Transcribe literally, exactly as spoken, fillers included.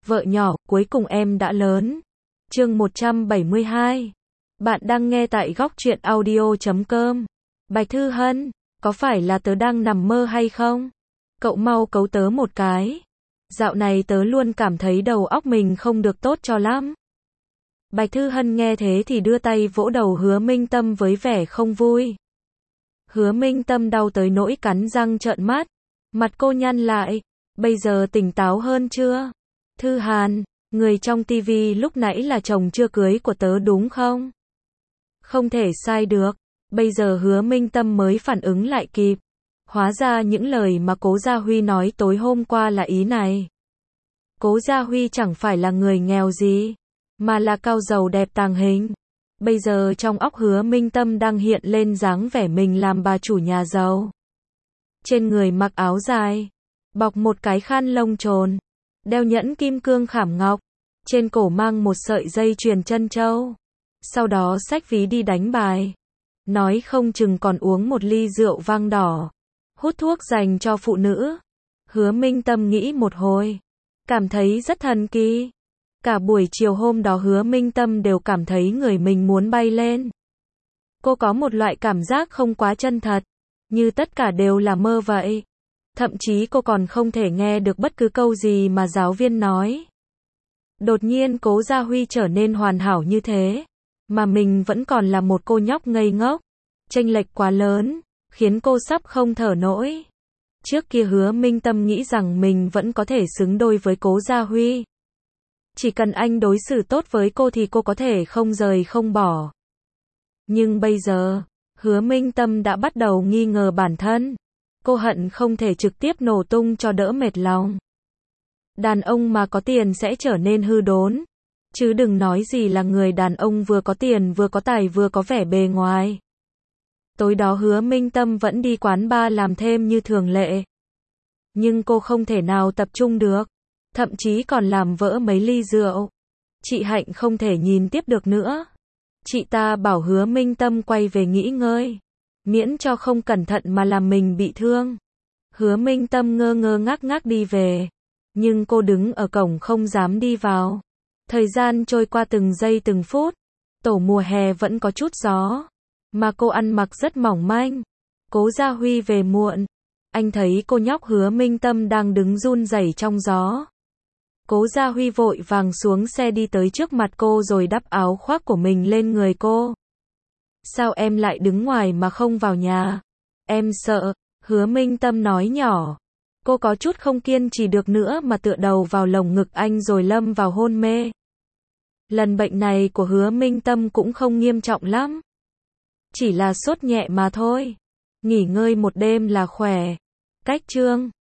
Vợ nhỏ, cuối cùng em đã lớn. Chương một trăm bảy mươi hai. Bạn đang nghe tại góc truyện audio chấm com. Bạch Thư Hân, có phải là tớ đang nằm mơ hay không? Cậu mau cấu tớ một cái. Dạo này tớ luôn cảm thấy đầu óc mình không được tốt cho lắm. Bạch Thư Hân nghe thế thì đưa tay vỗ đầu Hứa Minh Tâm với vẻ không vui. Hứa Minh Tâm đau tới nỗi cắn răng trợn mắt. Mặt cô nhăn lại. Bây giờ tỉnh táo hơn chưa? Thư Hàn, người trong tivi lúc nãy là chồng chưa cưới của tớ đúng không? Không thể sai được. Bây giờ Hứa Minh Tâm mới phản ứng lại kịp. Hóa ra những lời mà Cố Gia Huy nói tối hôm qua là ý này. Cố Gia Huy chẳng phải là người nghèo gì, mà là cao giàu đẹp tàng hình. Bây giờ trong óc Hứa Minh Tâm đang hiện lên dáng vẻ mình làm bà chủ nhà giàu. Trên người mặc áo dài, bọc một cái khăn lông trồn, đeo nhẫn kim cương khảm ngọc, trên cổ mang một sợi dây chuyền trân châu. Sau đó xách ví đi đánh bài. Nói không chừng còn uống một ly rượu vang đỏ. Hút thuốc dành cho phụ nữ. Hứa Minh Tâm nghĩ một hồi, cảm thấy rất thần kỳ. Cả buổi chiều hôm đó Hứa Minh Tâm đều cảm thấy người mình muốn bay lên. Cô có một loại cảm giác không quá chân thật, như tất cả đều là mơ vậy. Thậm chí cô còn không thể nghe được bất cứ câu gì mà giáo viên nói. Đột nhiên Cố Gia Huy trở nên hoàn hảo như thế, mà mình vẫn còn là một cô nhóc ngây ngốc. Chênh lệch quá lớn, khiến cô sắp không thở nổi. Trước kia Hứa Minh Tâm nghĩ rằng mình vẫn có thể xứng đôi với Cố Gia Huy. Chỉ cần anh đối xử tốt với cô thì cô có thể không rời không bỏ. Nhưng bây giờ, Hứa Minh Tâm đã bắt đầu nghi ngờ bản thân. Cô hận không thể trực tiếp nổ tung cho đỡ mệt lòng. Đàn ông mà có tiền sẽ trở nên hư đốn. Chứ đừng nói gì là người đàn ông vừa có tiền vừa có tài vừa có vẻ bề ngoài. Tối đó Hứa Minh Tâm vẫn đi quán bar làm thêm như thường lệ. Nhưng cô không thể nào tập trung được. Thậm chí còn làm vỡ mấy ly rượu. Chị Hạnh không thể nhìn tiếp được nữa. Chị ta bảo Hứa Minh Tâm quay về nghỉ ngơi. Miễn cho không cẩn thận mà làm mình bị thương. Hứa Minh Tâm ngơ ngơ ngác ngác đi về. Nhưng cô đứng ở cổng không dám đi vào. Thời gian trôi qua từng giây từng phút. Tổ mùa hè vẫn có chút gió. Mà cô ăn mặc rất mỏng manh. Cố Gia Huy về muộn. Anh thấy cô nhóc Hứa Minh Tâm đang đứng run rẩy trong gió. Cố Gia Huy vội vàng xuống xe đi tới trước mặt cô rồi đắp áo khoác của mình lên người cô. Sao em lại đứng ngoài mà không vào nhà? Em sợ. Hứa Minh Tâm nói nhỏ. Cô có chút không kiên trì được nữa mà tựa đầu vào lồng ngực anh rồi lâm vào hôn mê. Lần bệnh này của Hứa Minh Tâm cũng không nghiêm trọng lắm. Chỉ là sốt nhẹ mà thôi. Nghỉ ngơi một đêm là khỏe. Cách chương